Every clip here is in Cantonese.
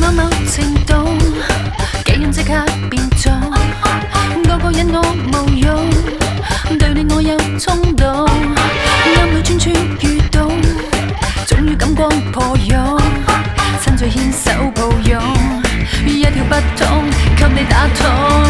我某程度，幾人即刻變做，個個引我無用，對你我有衝動，暗裏處處遇到，終於感光破湧，趁在牽手抱擁，一條不通給你打通。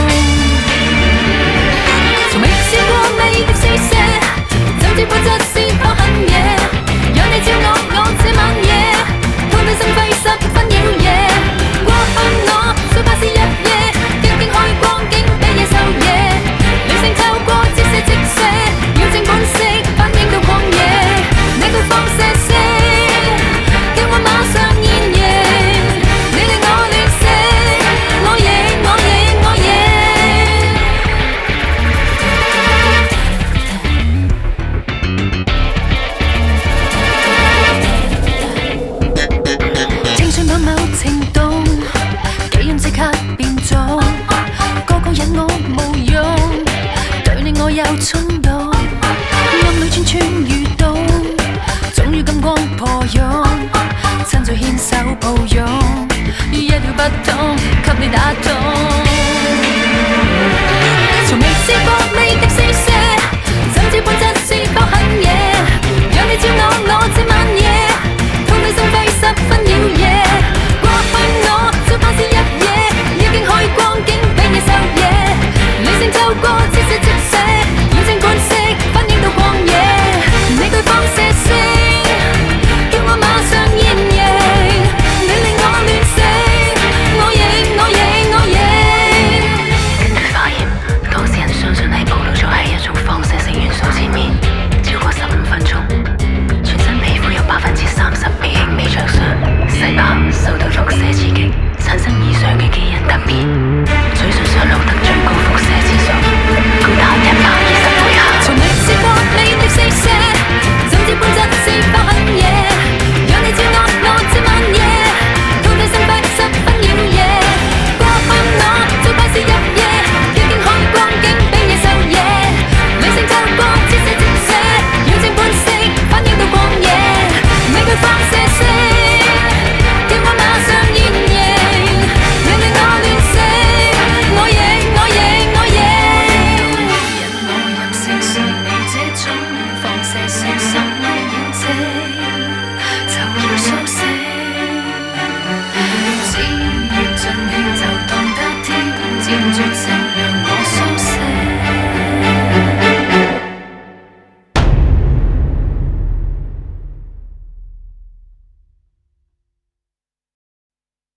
從未試過你的施捨，怎知本質是否很野？讓你照我這晚夜，痛到心肺十分擾夜。過去我最怕是入夜，一經開光竟被野獸野。理性透過折射直射，要正本色反映到曠野。你句放射性，叫我馬上現形，你令我亂醒，我認我認我認。情緒某程度，幾人即刻變做，個個引我無用，對你我有衝動，暗裏串串遇到，終於金光破湧，趁在牽手抱擁，一條不通給你打通。從未試過你的施捨，怎知本質是否很野？讓你照我這晚夜，痛到心肺十分擾夜。過去我最怕是入夜，一經開光竟被野獸野。理性透過折射直射，要正本色反映到曠野。你句放射性，叫我馬上現形，你令我亂醒，我認我認我認。 根據化驗，當事人相信係暴露咗喺一種放射性元素前面超過15分鐘，全身皮膚有30%被輕微灼傷，細胞受到輻射刺激，產生異常嘅基因突變，嘴唇上錄得最高輻射次數，高達120倍下。 從未試過你的施捨，怎知本質是否很野？讓你照我這晚夜，痛到心肺十分擾夜。過去我最怕是入夜，一經開光竟被野獸野。理性透過折射直射，要正本色反映到曠野。你句放射性，叫我馬上現形，你令我亂醒，我認我認我認。引我入城是你這種放射性心擾者，就要甦醒。只要盡興就當得天，佔絕情讓我